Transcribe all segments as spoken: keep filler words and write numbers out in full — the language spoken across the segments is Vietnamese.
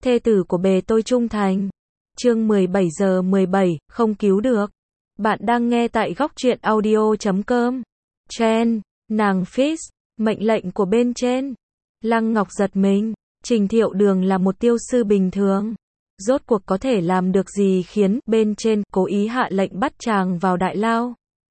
thê tử của bề tôi trung thành. Chương mười bảy giờ mười bảy, không cứu được. Bạn đang nghe tại góc truyện audio chấm com. Chen, nàng Fis, mệnh lệnh của bên trên. Lăng Ngọc giật mình, Trình Thiệu Đường là một tiêu sư bình thường. Rốt cuộc có thể làm được gì khiến bên trên cố ý hạ lệnh bắt chàng vào đại lao.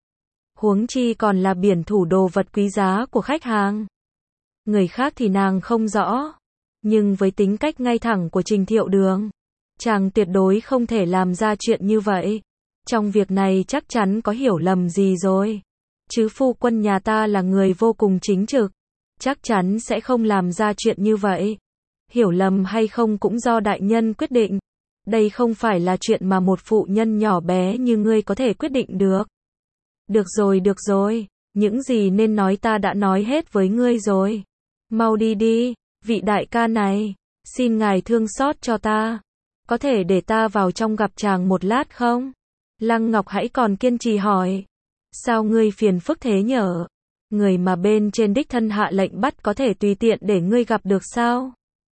Huống chi còn là biển thủ đồ vật quý giá của khách hàng. Người khác thì nàng không rõ. Nhưng với tính cách ngay thẳng của Trình Thiệu Đường, chàng tuyệt đối không thể làm ra chuyện như vậy. Trong việc này chắc chắn có hiểu lầm gì rồi. Chứ phu quân nhà ta là người vô cùng chính trực, chắc chắn sẽ không làm ra chuyện như vậy. Hiểu lầm hay không cũng do đại nhân quyết định. Đây không phải là chuyện mà một phụ nhân nhỏ bé như ngươi có thể quyết định được. Được rồi, được rồi, những gì nên nói ta đã nói hết với ngươi rồi. Mau đi đi, vị đại ca này, xin ngài thương xót cho ta. Có thể để ta vào trong gặp chàng một lát không? Lăng Ngọc hãy còn kiên trì hỏi. Sao ngươi phiền phức thế nhở? Người mà bên trên đích thân hạ lệnh bắt có thể tùy tiện để ngươi gặp được sao?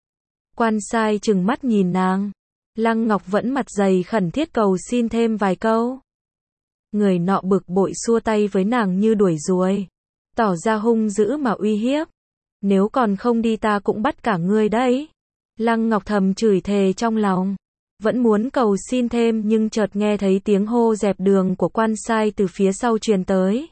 Quan sai trừng mắt nhìn nàng. Lăng Ngọc vẫn mặt dày khẩn thiết cầu xin thêm vài câu. Người nọ bực bội xua tay với nàng như đuổi ruồi, tỏ ra hung dữ mà uy hiếp. Nếu còn không đi ta cũng bắt cả ngươi đấy. Lăng Ngọc thầm chửi thề trong lòng, vẫn muốn cầu xin thêm nhưng chợt nghe thấy tiếng hô dẹp đường của quan sai từ phía sau truyền tới.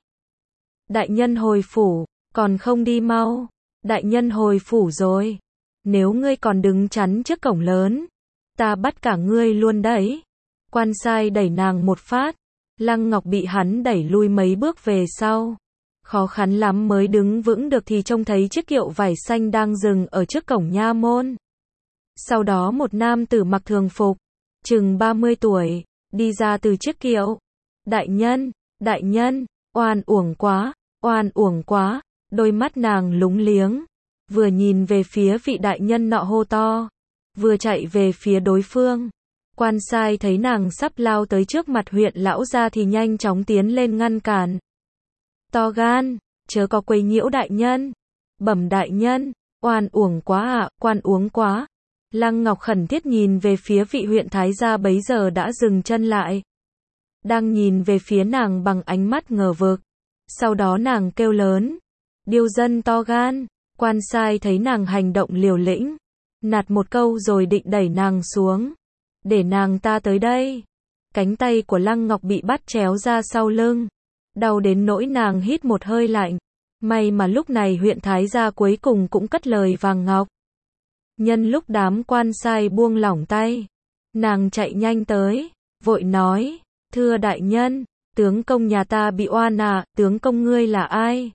Đại nhân hồi phủ, còn không đi mau. Đại nhân hồi phủ rồi. Nếu ngươi còn đứng chắn trước cổng lớn, ta bắt cả ngươi luôn đấy. Quan sai đẩy nàng một phát. Lăng Ngọc bị hắn đẩy lui mấy bước về sau. Khó khăn lắm mới đứng vững được thì trông thấy chiếc kiệu vải xanh đang dừng ở trước cổng nha môn. Sau đó một nam tử mặc thường phục, chừng ba mươi tuổi, đi ra từ chiếc kiệu. Đại nhân, đại nhân, oan uổng quá, oan uổng quá. Đôi mắt nàng lúng liếng, vừa nhìn về phía vị đại nhân nọ hô to, vừa chạy về phía đối phương. Quan sai thấy nàng sắp lao tới trước mặt huyện lão gia thì nhanh chóng tiến lên ngăn cản. To gan, chớ có quấy nhiễu đại nhân. Bẩm đại nhân, oan uổng quá ạ, à, quan uống quá. Lăng Ngọc khẩn thiết nhìn về phía vị huyện thái gia bấy giờ đã dừng chân lại. Đang nhìn về phía nàng bằng ánh mắt ngờ vực. Sau đó nàng kêu lớn. Điêu dân to gan. Quan sai thấy nàng hành động liều lĩnh, nạt một câu rồi định đẩy nàng xuống. Để nàng ta tới đây. Cánh tay của Lăng Ngọc bị bắt chéo ra sau lưng. Đau đến nỗi nàng hít một hơi lạnh. May mà lúc này huyện thái gia cuối cùng cũng cất lời vàng ngọc. Nhân lúc đám quan sai buông lỏng tay, nàng chạy nhanh tới, vội nói, thưa đại nhân, tướng công nhà ta bị oan à, tướng công ngươi là ai?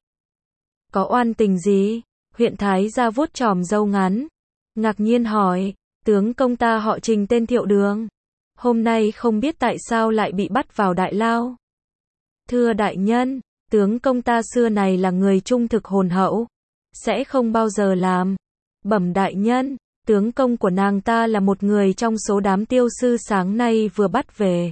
Có oan tình gì? Huyện thái gia vuốt chòm râu ngắn, ngạc nhiên hỏi, tướng công ta họ Trình tên Thiệu Đường, hôm nay không biết tại sao lại bị bắt vào đại lao. Thưa đại nhân, tướng công ta xưa này là người trung thực hồn hậu, sẽ không bao giờ làm. Bẩm đại nhân, tướng công của nàng ta là một người trong số đám tiêu sư sáng nay vừa bắt về.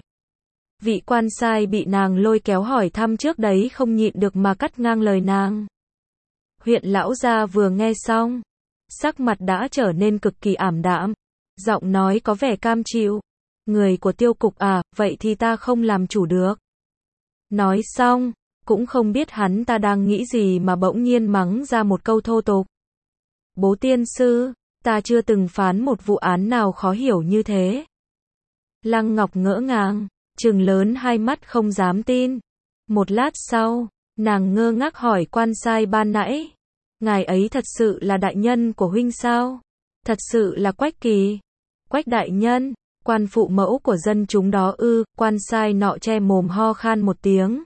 Vị quan sai bị nàng lôi kéo hỏi thăm trước đấy không nhịn được mà cắt ngang lời nàng. Huyện lão gia vừa nghe xong, sắc mặt đã trở nên cực kỳ ảm đạm, giọng nói có vẻ cam chịu. Người của tiêu cục à, vậy thì ta không làm chủ được. Nói xong, cũng không biết hắn ta đang nghĩ gì mà bỗng nhiên mắng ra một câu thô tục. Bố tiên sư, ta chưa từng phán một vụ án nào khó hiểu như thế. Lăng Ngọc ngỡ ngàng, trừng lớn hai mắt không dám tin. Một lát sau, nàng ngơ ngác hỏi quan sai ban nãy. Ngài ấy thật sự là đại nhân của huynh sao? Thật sự là Quách Kỳ. Quách đại nhân, quan phụ mẫu của dân chúng đó ư? Quan sai nọ che mồm ho khan một tiếng.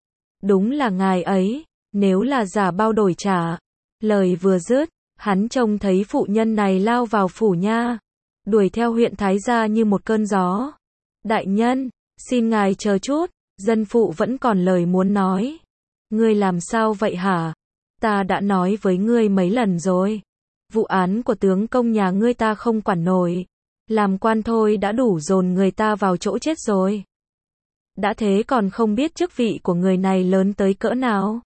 Đúng là ngài ấy, nếu là giả bao đổi trả. Lời vừa dứt, hắn trông thấy phụ nhân này lao vào phủ nha, đuổi theo huyện thái gia như một cơn gió. Đại nhân, xin ngài chờ chút, dân phụ vẫn còn lời muốn nói. Ngươi làm sao vậy hả? Ta đã nói với ngươi mấy lần rồi. Vụ án của tướng công nhà ngươi ta không quản nổi. Làm quan thôi đã đủ dồn người ta vào chỗ chết rồi. Đã thế còn không biết chức vị của người này lớn tới cỡ nào.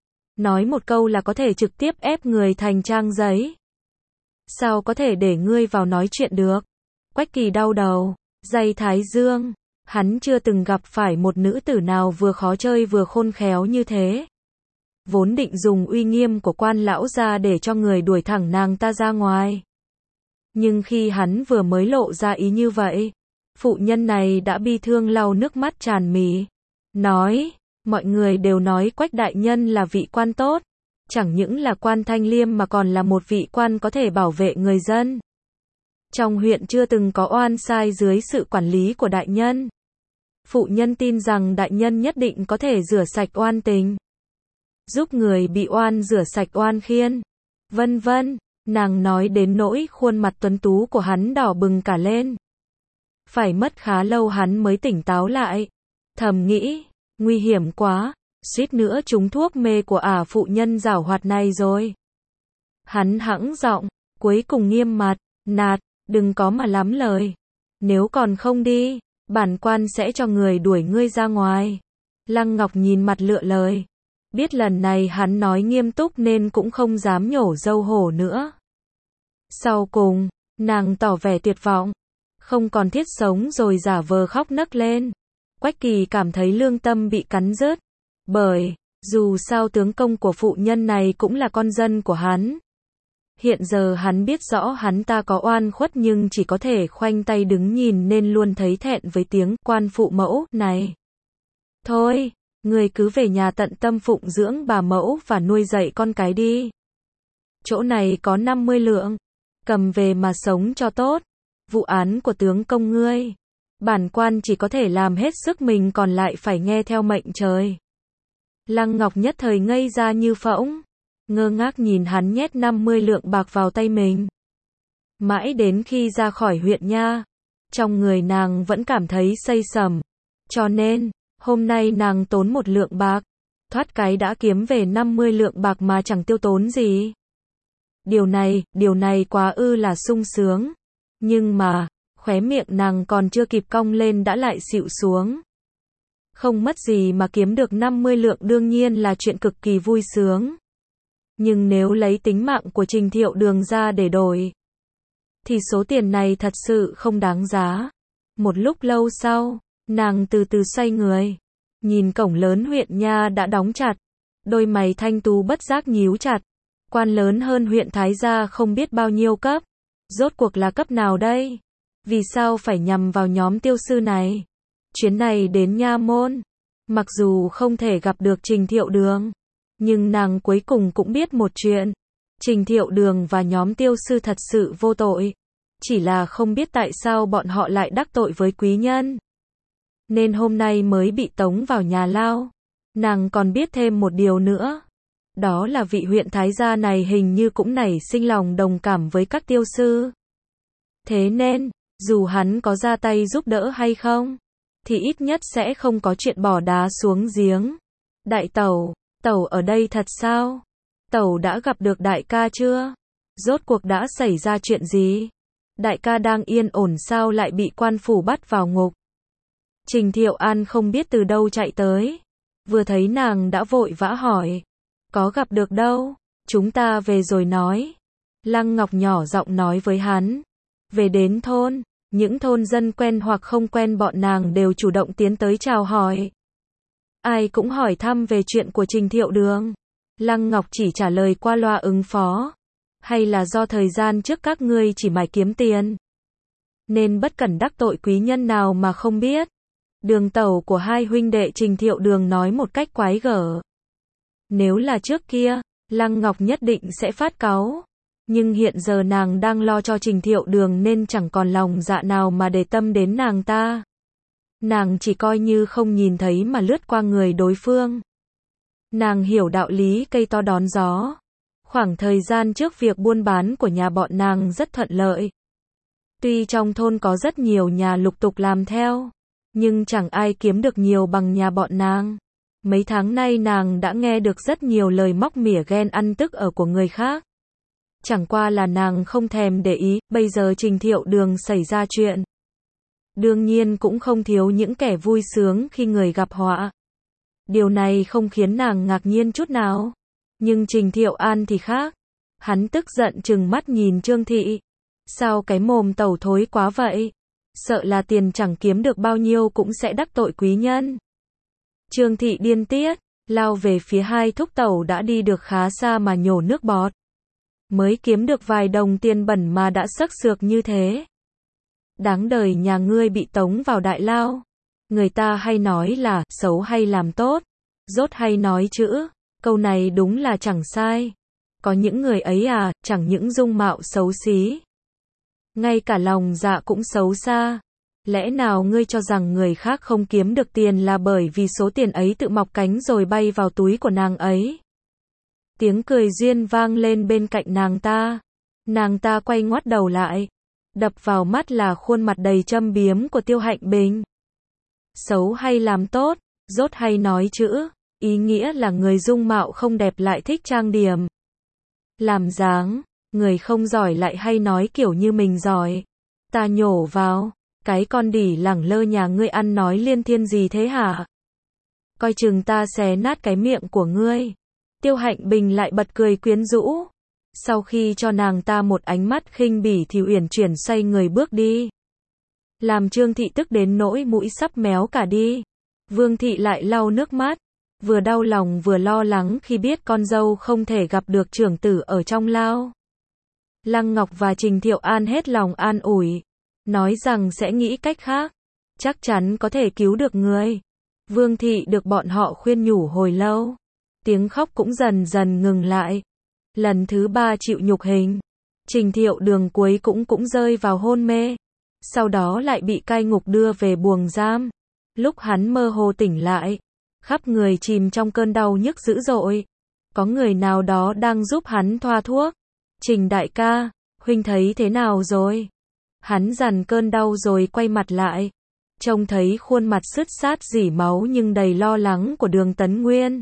Nói một câu là có thể trực tiếp ép người thành trang giấy. Sao có thể để ngươi vào nói chuyện được? Quách Kỳ đau đầu, day thái dương. Hắn chưa từng gặp phải một nữ tử nào vừa khó chơi vừa khôn khéo như thế. Vốn định dùng uy nghiêm của quan lão ra để cho người đuổi thẳng nàng ta ra ngoài. Nhưng khi hắn vừa mới lộ ra ý như vậy, phụ nhân này đã bi thương lau nước mắt tràn mi. Nói, mọi người đều nói Quách đại nhân là vị quan tốt. Chẳng những là quan thanh liêm mà còn là một vị quan có thể bảo vệ người dân. Trong huyện chưa từng có oan sai dưới sự quản lý của đại nhân. Phụ nhân tin rằng đại nhân nhất định có thể rửa sạch oan tình. Giúp người bị oan rửa sạch oan khiên. Vân vân, nàng nói đến nỗi khuôn mặt tuấn tú của hắn đỏ bừng cả lên. Phải mất khá lâu hắn mới tỉnh táo lại. Thầm nghĩ, nguy hiểm quá, suýt nữa trúng thuốc mê của ả phụ nhân giảo hoạt này rồi. Hắn hãng giọng, cuối cùng nghiêm mặt, nạt, đừng có mà lắm lời. Nếu còn không đi, bản quan sẽ cho người đuổi ngươi ra ngoài. Lăng Ngọc nhìn mặt lựa lời. Biết lần này hắn nói nghiêm túc nên cũng không dám nhổ dâu hổ nữa. Sau cùng, nàng tỏ vẻ tuyệt vọng. Không còn thiết sống rồi giả vờ khóc nấc lên. Quách Kỳ cảm thấy lương tâm bị cắn rứt. Bởi, dù sao tướng công của phụ nhân này cũng là con dân của hắn. Hiện giờ hắn biết rõ hắn ta có oan khuất nhưng chỉ có thể khoanh tay đứng nhìn nên luôn thấy thẹn với tiếng quan phụ mẫu này. Thôi, người cứ về nhà tận tâm phụng dưỡng bà mẫu và nuôi dạy con cái đi. Chỗ này có năm mươi lượng, cầm về mà sống cho tốt. Vụ án của tướng công ngươi, bản quan chỉ có thể làm hết sức mình còn lại phải nghe theo mệnh trời. Lăng Ngọc nhất thời ngây ra như phỗng, ngơ ngác nhìn hắn nhét năm mươi lượng bạc vào tay mình. Mãi đến khi ra khỏi huyện nha, trong người nàng vẫn cảm thấy say sẩm. Cho nên, hôm nay nàng tốn một lượng bạc, thoát cái đã kiếm về năm mươi lượng bạc mà chẳng tiêu tốn gì. Điều này, điều này quá ư là sung sướng. Nhưng mà, khóe miệng nàng còn chưa kịp cong lên đã lại xịu xuống. Không mất gì mà kiếm được năm mươi lượng đương nhiên là chuyện cực kỳ vui sướng. Nhưng nếu lấy tính mạng của Trình Thiệu Đường ra để đổi, thì số tiền này thật sự không đáng giá. Một lúc lâu sau, nàng từ từ xoay người, nhìn cổng lớn huyện nha đã đóng chặt, đôi mày thanh tú bất giác nhíu chặt. Quan lớn hơn huyện Thái Gia không biết bao nhiêu cấp, rốt cuộc là cấp nào đây? Vì sao phải nhằm vào nhóm tiêu sư này? Chuyến này đến nha môn, mặc dù không thể gặp được Trình Thiệu Đường, nhưng nàng cuối cùng cũng biết một chuyện. Trình Thiệu Đường và nhóm tiêu sư thật sự vô tội. Chỉ là không biết tại sao bọn họ lại đắc tội với quý nhân. Nên hôm nay mới bị tống vào nhà lao. Nàng còn biết thêm một điều nữa. Đó là vị huyện Thái Gia này hình như cũng nảy sinh lòng đồng cảm với các tiêu sư. Thế nên, dù hắn có ra tay giúp đỡ hay không, thì ít nhất sẽ không có chuyện bỏ đá xuống giếng. Đại tẩu, tẩu ở đây thật sao? Tẩu đã gặp được đại ca chưa? Rốt cuộc đã xảy ra chuyện gì? Đại ca đang yên ổn sao lại bị quan phủ bắt vào ngục? Trình Thiệu An không biết từ đâu chạy tới. Vừa thấy nàng đã vội vã hỏi. Có gặp được đâu, chúng ta về rồi nói. Lăng Ngọc nhỏ giọng nói với hắn. Về đến thôn, những thôn dân quen hoặc không quen bọn nàng đều chủ động tiến tới chào hỏi. Ai cũng hỏi thăm về chuyện của Trình Thiệu Đường. Lăng Ngọc chỉ trả lời qua loa ứng phó. Hay là do thời gian trước các ngươi chỉ mải kiếm tiền, nên bất cẩn đắc tội quý nhân nào mà không biết. Đường tẩu của hai huynh đệ Trình Thiệu Đường nói một cách quái gở. Nếu là trước kia, Lăng Ngọc nhất định sẽ phát cáu. Nhưng hiện giờ nàng đang lo cho Trình Thiệu Đường nên chẳng còn lòng dạ nào mà để tâm đến nàng ta. Nàng chỉ coi như không nhìn thấy mà lướt qua người đối phương. Nàng hiểu đạo lý cây to đón gió. Khoảng thời gian trước việc buôn bán của nhà bọn nàng rất thuận lợi. Tuy trong thôn có rất nhiều nhà lục tục làm theo, nhưng chẳng ai kiếm được nhiều bằng nhà bọn nàng. Mấy tháng nay nàng đã nghe được rất nhiều lời móc mỉa ghen ăn tức ở của người khác. Chẳng qua là nàng không thèm để ý, bây giờ Trình Thiệu Đường xảy ra chuyện. Đương nhiên cũng không thiếu những kẻ vui sướng khi người gặp họa. Điều này không khiến nàng ngạc nhiên chút nào. Nhưng Trình Thiệu An thì khác. Hắn tức giận trừng mắt nhìn Trương Thị. Sao cái mồm tẩu thối quá vậy? Sợ là tiền chẳng kiếm được bao nhiêu cũng sẽ đắc tội quý nhân. Trương Thị điên tiết, lao về phía hai thúc tẩu đã đi được khá xa mà nhổ nước bọt. Mới kiếm được vài đồng tiền bẩn mà đã xức xược như thế. Đáng đời nhà ngươi bị tống vào đại lao. Người ta hay nói là xấu hay làm tốt, dốt hay nói chữ, câu này đúng là chẳng sai. Có những người ấy à, chẳng những dung mạo xấu xí, ngay cả lòng dạ cũng xấu xa. Lẽ nào ngươi cho rằng người khác không kiếm được tiền là bởi vì số tiền ấy tự mọc cánh rồi bay vào túi của nàng ấy? Tiếng cười duyên vang lên bên cạnh nàng ta. Nàng ta quay ngoắt đầu lại. Đập vào mắt là khuôn mặt đầy châm biếm của Tiêu Hạnh Bình. Xấu hay làm tốt, dốt hay nói chữ, ý nghĩa là người dung mạo không đẹp lại thích trang điểm, làm dáng, người không giỏi lại hay nói kiểu như mình giỏi. Ta nhổ vào, cái con đỉ lẳng lơ nhà ngươi ăn nói liên thiên gì thế hả? Coi chừng ta xé nát cái miệng của ngươi. Tiêu Hạnh Bình lại bật cười quyến rũ. Sau khi cho nàng ta một ánh mắt khinh bỉ thì uyển chuyển xoay người bước đi. Làm Trương Thị tức đến nỗi mũi sắp méo cả đi. Vương Thị lại lau nước mắt, vừa đau lòng vừa lo lắng khi biết con dâu không thể gặp được trưởng tử ở trong lao. Lăng Ngọc và Trình Thiệu An hết lòng an ủi, nói rằng sẽ nghĩ cách khác, chắc chắn có thể cứu được người. Vương Thị được bọn họ khuyên nhủ hồi lâu, tiếng khóc cũng dần dần ngừng lại. Lần thứ ba chịu nhục hình, Trình Thiệu Đường cuối cũng cũng rơi vào hôn mê, sau đó lại bị cai ngục đưa về buồng giam. Lúc hắn mơ hồ tỉnh lại, khắp người chìm trong cơn đau nhức dữ dội. Có người nào đó đang giúp hắn thoa thuốc. Trình đại ca, huynh thấy thế nào rồi? Hắn dằn cơn đau rồi quay mặt lại, trông thấy khuôn mặt sứt sát rỉ máu nhưng đầy lo lắng của Đường Tấn Nguyên.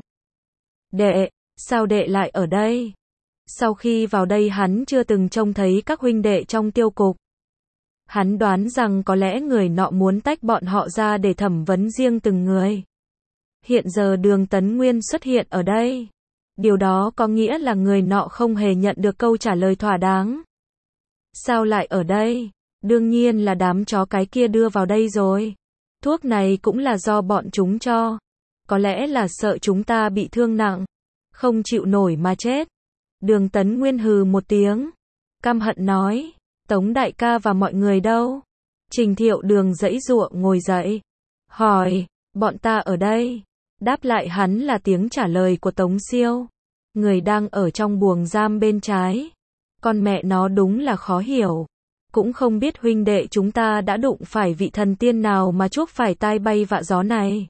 Đệ, sao đệ lại ở đây? Sau khi vào đây hắn chưa từng trông thấy các huynh đệ trong tiêu cục. Hắn đoán rằng có lẽ người nọ muốn tách bọn họ ra để thẩm vấn riêng từng người. Hiện giờ Đường Tấn Nguyên xuất hiện ở đây. Điều đó có nghĩa là người nọ không hề nhận được câu trả lời thỏa đáng. Sao lại ở đây? Đương nhiên là đám chó cái kia đưa vào đây rồi. Thuốc này cũng là do bọn chúng cho. Có lẽ là sợ chúng ta bị thương nặng, không chịu nổi mà chết. Đường Tấn Nguyên hừ một tiếng, căm hận nói, Tống đại ca và mọi người đâu? Trình Thiệu Đường giãy giụa ngồi dậy, hỏi, bọn ta ở đây. Đáp lại hắn là tiếng trả lời của Tống Siêu, người đang ở trong buồng giam bên trái. Con mẹ nó đúng là khó hiểu. Cũng không biết huynh đệ chúng ta đã đụng phải vị thần tiên nào mà chuốc phải tai bay vạ gió này.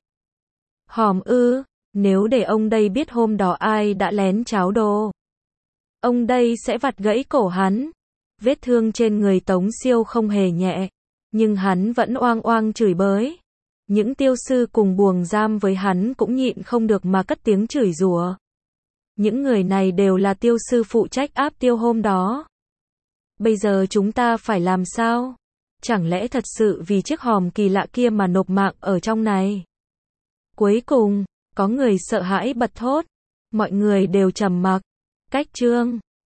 Hòm ư, nếu để ông đây biết hôm đó ai đã lén cháo đồ, ông đây sẽ vặt gãy cổ hắn. Vết thương trên người Tống Siêu không hề nhẹ, nhưng hắn vẫn oang oang chửi bới. Những tiêu sư cùng buồng giam với hắn cũng nhịn không được mà cất tiếng chửi rủa. Những người này đều là tiêu sư phụ trách áp tiêu hôm đó. Bây giờ chúng ta phải làm sao? Chẳng lẽ thật sự vì chiếc hòm kỳ lạ kia mà nộp mạng ở trong này? Cuối cùng, có người sợ hãi bật thốt. Mọi người đều trầm mặc. Cách chương